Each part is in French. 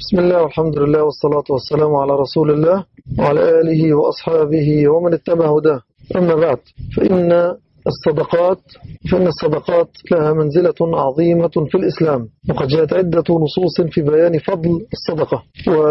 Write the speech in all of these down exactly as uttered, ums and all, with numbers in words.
بسم الله والحمد لله والصلاة والسلام على رسول الله وعلى آله وأصحابه ومن اتبع هداه. أما بعد، فإن الصدقات فإن الصدقات لها منزلة عظيمة في الإسلام، وقد جاءت عدة نصوص في بيان فضل الصدقة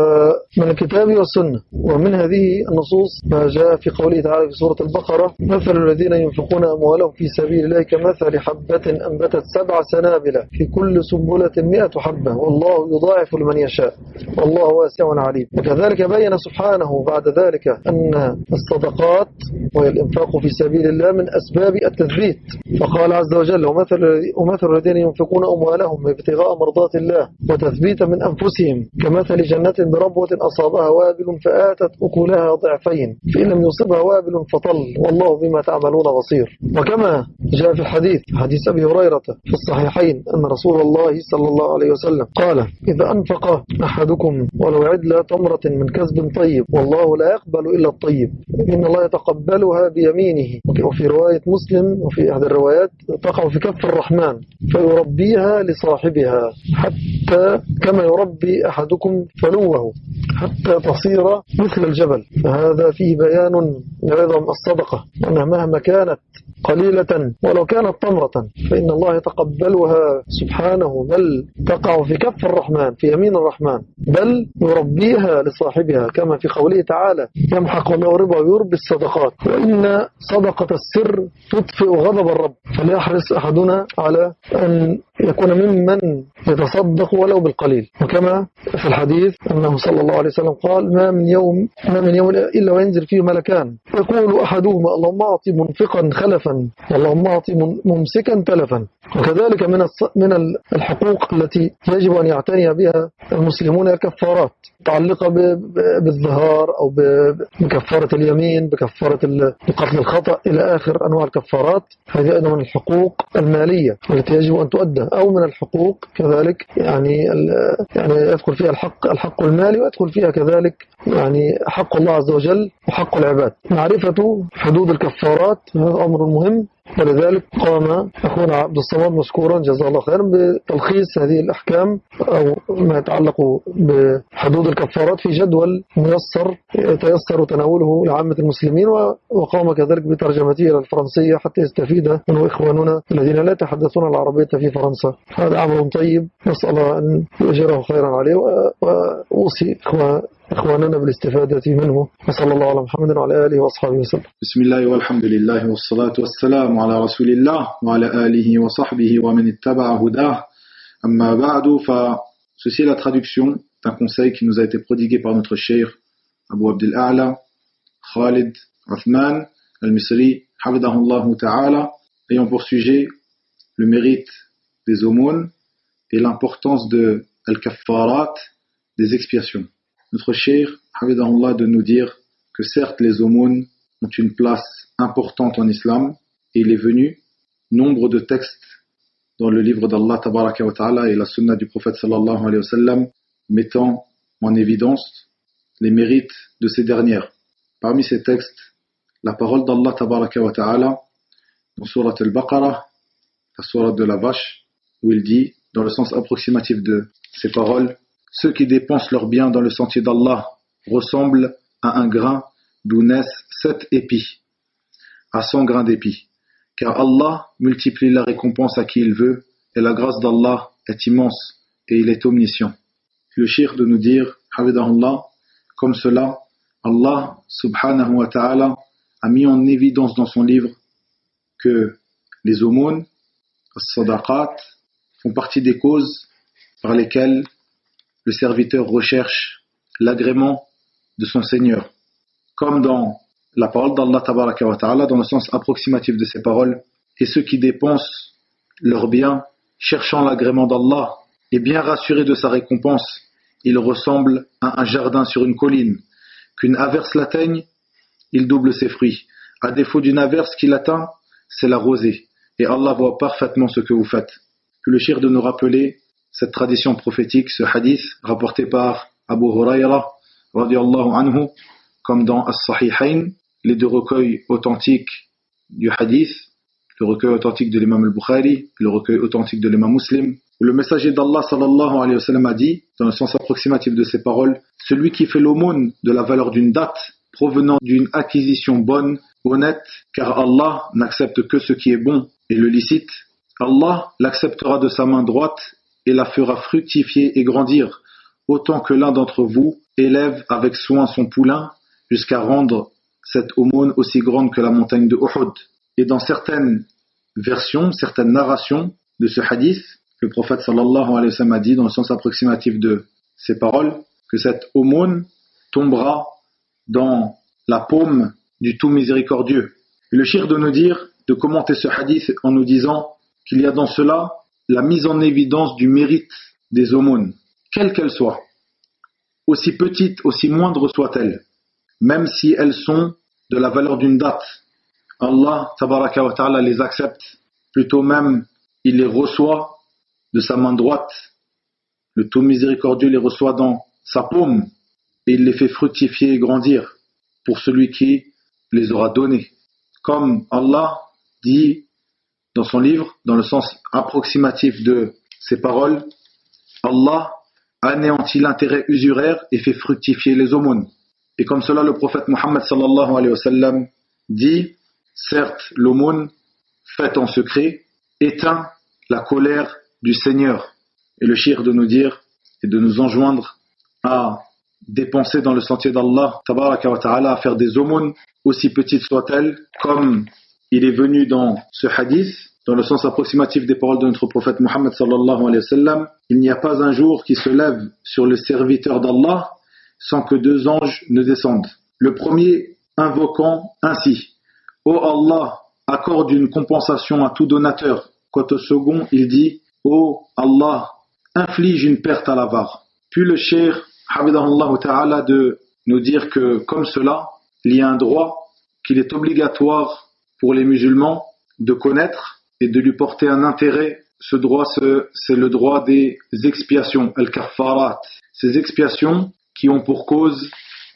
ومن الكتاب والسنة. ومن هذه النصوص ما جاء في قوله تعالى في سورة البقرة: مثل الذين ينفقون أموالهم في سبيل الله كمثل حبة أنبتت سبع سنابل في كل سنبلة مئة حبة والله يضاعف لمن يشاء والله واسع عليم. وكذلك بين سبحانه بعد ذلك أن الصدقات وهي الإنفاق في سبيل الله من أسباب التثبيت، فقال عز وجل: ومثل, ومثل الذين ينفقون أموالهم ابتغاء مرضات الله وتثبيتا من أنفسهم كمثل جنة بربوة أصابها وابل فآتت أكلها ضعفين فإن لم يصبها وابل فطل والله بما تعملون بصير. وكما جاء في الحديث حديث أبي هريرة في الصحيحين أن رسول الله صلى الله عليه وسلم قال: إذا أنفق أحدكم ولو عدل تمرة من كسب طيب والله لا يقبل إلا الطيب إن الله يتقبلها بيمينه. وفي رواية مسلم وفي أحد الروايات: تقع في كف الرحمن فيربيها لصاحبها حتى كما يربي أحدكم فلوه حتى تصير مثل الجبل. فهذا فيه بيان لعظم الصدقة، أنها مهما كانت قليلة ولو كانت تمرة فإن الله يتقبلها سبحانه، بل تقع في كف الرحمن في يمين الرحمن، بل يربيها لصاحبها كما في قوله تعالى: يمحق الله الربا ويربي الصدقات. وإن صدقة السر تطفئ غضب الرب، فليحرص أحدنا على أن يكون ممن يتصدق ولو بالقليل. وكما في الحديث أنه صلى الله عليه وسلم قال: ما من يوم ما من يوم إلا وينزل فيه ملكان يقول أحدهما اللهم أعطي منفقا خلفا اللهم أعطي ممسكا تلفا. وكذلك من من الحقوق التي يجب أن يعتني بها المسلمون الكفارات متعلقة بالظهار أو بكفارة اليمين، بكفارة قتل الخطأ إلى آخر أنواع الكفارات. هذه أيضا من الحقوق المالية التي يجب أن تؤدى، أو من الحقوق كذلك يعني يعني يدخل فيها الحق الحق المالي، ويدخل فيها كذلك يعني حق الله عز وجل وحق العباد. معرفة حدود الكفارات هذا أمر مهم، ولذلك قام أخونا عبد الصمد مشكورا جزاه الله خيرا بتلخيص هذه الأحكام أو ما يتعلق بحدود الكفارات في جدول ميسر يتيسر تناوله لعامة المسلمين، وقام كذلك بترجمته إلى الفرنسية حتى يستفيد منه إخواننا الذين لا يتحدثون العربية في فرنسا. هذا أمر طيب، نسأل الله أن يجره خيرا عليه، وأوصي إخوان إخواننا بالاستفادة منه. وصلى الله على محمد وعلى آله وأصحابه وسلم. بسم الله والحمد لله والصلاة والسلام على رسول الله وعلى آله وصحبه ومن اتبع هداه. أما بعد. Ceci est la traduction d'un conseil qui nous a été prodigué par notre cheikh Abu Abdel A'la Khalid Othman al-Misri Hafidahullah Ta'ala, ayant pour sujet le mérite des aumônes et l'importance de al-kaffarat, des expiations. Notre cheikh Hafidahullah de nous dire que certes les aumônes ont une place importante en islam, et il est venu nombre de textes dans le livre d'Allah Tabaraka wa Ta'ala et la sunna du prophète sallallahu alayhi wa sallam mettant en évidence les mérites de ces dernières. Parmi ces textes, la parole d'Allah Tabaraka wa Ta'ala dans Surat al-Baqarah, la Surat de la vache, où il dit, dans le sens approximatif de ces paroles: ceux qui dépensent leurs biens dans le sentier d'Allah ressemblent à un grain d'où naissent sept épis, à cent grains d'épis. Car Allah multiplie la récompense à qui il veut, et la grâce d'Allah est immense, et il est omniscient. Le cheikh de nous dire, Hafidahullah, comme cela, Allah subhanahu wa ta'ala a mis en évidence dans son livre que les aumônes, as-sadaqat, font partie des causes par lesquelles le serviteur recherche l'agrément de son Seigneur. Comme dans la parole d'Allah Tabaraka wa Ta'ala, dans le sens approximatif de ces paroles: et ceux qui dépensent leurs biens cherchant l'agrément d'Allah et bien rassurés de sa récompense, ils ressemblent à un jardin sur une colline. Qu'une averse l'atteigne, il double ses fruits. À défaut d'une averse qui l'atteint, c'est la rosée. Et Allah voit parfaitement ce que vous faites. Puis le cheikh de nous rappeler cette tradition prophétique, ce hadith rapporté par Abu Hurayra radiyallahu anhu, comme dans As-Sahihayn, les deux recueils authentiques du hadith, le recueil authentique de l'imam al-Bukhari, le recueil authentique de l'imam Muslim, où le messager d'Allah sallallahu alayhi wa sallam a dit, dans le sens approximatif de ces paroles, celui qui fait l'aumône de la valeur d'une date provenant d'une acquisition bonne, honnête, car Allah n'accepte que ce qui est bon et le licite, Allah l'acceptera de sa main droite et la fera fructifier et grandir, autant que l'un d'entre vous élève avec soin son poulain jusqu'à rendre cette aumône aussi grande que la montagne de Uhud. Et dans certaines versions, certaines narrations de ce hadith, le prophète sallallahu alayhi wa sallam a dit, dans le sens approximatif de ces paroles, que cette aumône tombera dans la paume du tout miséricordieux. Et le shir de nous dire, de commenter ce hadith en nous disant qu'il y a dans cela la mise en évidence du mérite des aumônes, quelles qu'elles soient, aussi petites, aussi moindres soient-elles, même si elles sont de la valeur d'une date. Allah tabaraka wa ta'ala les accepte, plutôt même il les reçoit de sa main droite. Le tout miséricordieux les reçoit dans sa paume et il les fait fructifier et grandir pour celui qui les aura donnés. Comme Allah dit dans son livre, dans le sens approximatif de ces paroles, Allah anéantit l'intérêt usuraire et fait fructifier les aumônes. Et comme cela, le prophète Muhammad sallallahu alayhi wa sallam dit, certes, l'aumône faite en secret éteint la colère du Seigneur. Et le shir de nous dire et de nous enjoindre à dépenser dans le sentier d'Allah, tabaraka wa ta'ala, à faire des aumônes, aussi petites soient-elles, comme il est venu dans ce hadith, dans le sens approximatif des paroles de notre prophète Muhammad sallallahu alayhi wa sallam, il n'y a pas un jour qui se lève sur le serviteur d'Allah sans que deux anges ne descendent. Le premier invoquant ainsi, ô Allah, accorde une compensation à tout donateur. Quant au second, il dit, ô Allah, inflige une perte à l'avare. Puis le cheikh, habidahullah ta'ala, de nous dire que comme cela, il y a un droit qu'il est obligatoire pour les musulmans de connaître et de lui porter un intérêt. Ce droit, c'est le droit des expiations, al-kaffarat. Ces expiations qui ont pour cause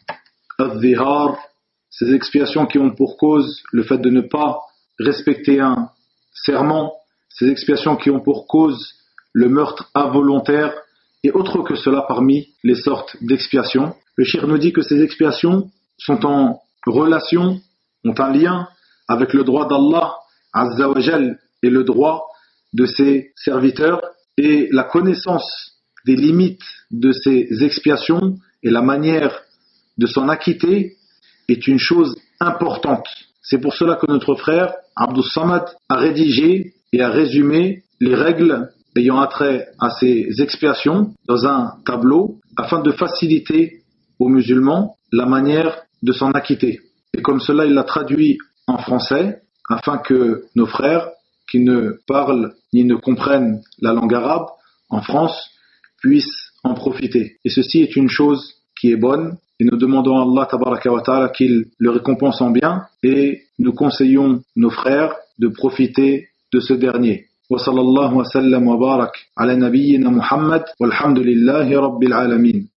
al-dhihar, ces expiations qui ont pour cause le fait de ne pas respecter un serment, ces expiations qui ont pour cause le meurtre involontaire et autre que cela parmi les sortes d'expiations. Le cheikh nous dit que ces expiations sont en relation, ont un lien avec le droit d'Allah Azza wa Jal et le droit de ses serviteurs, et la connaissance des limites de ces expiations et la manière de s'en acquitter est une chose importante. C'est pour cela que notre frère Abdus Samad a rédigé et a résumé les règles ayant attrait à ces expiations dans un tableau afin de faciliter aux musulmans la manière de s'en acquitter. Et comme cela, il l'a traduit en français afin que nos frères qui ne parlent ni ne comprennent la langue arabe en France puissent en profiter. Et ceci est une chose qui est bonne et nous demandons à Allah tabaraka wa ta'ala qu'il le récompense en bien et nous conseillons nos frères de profiter de ce dernier. Wa sallallahu wa sallam wa barak ala nabiyyina Muhammad walhamdulillahi rabbil alamin.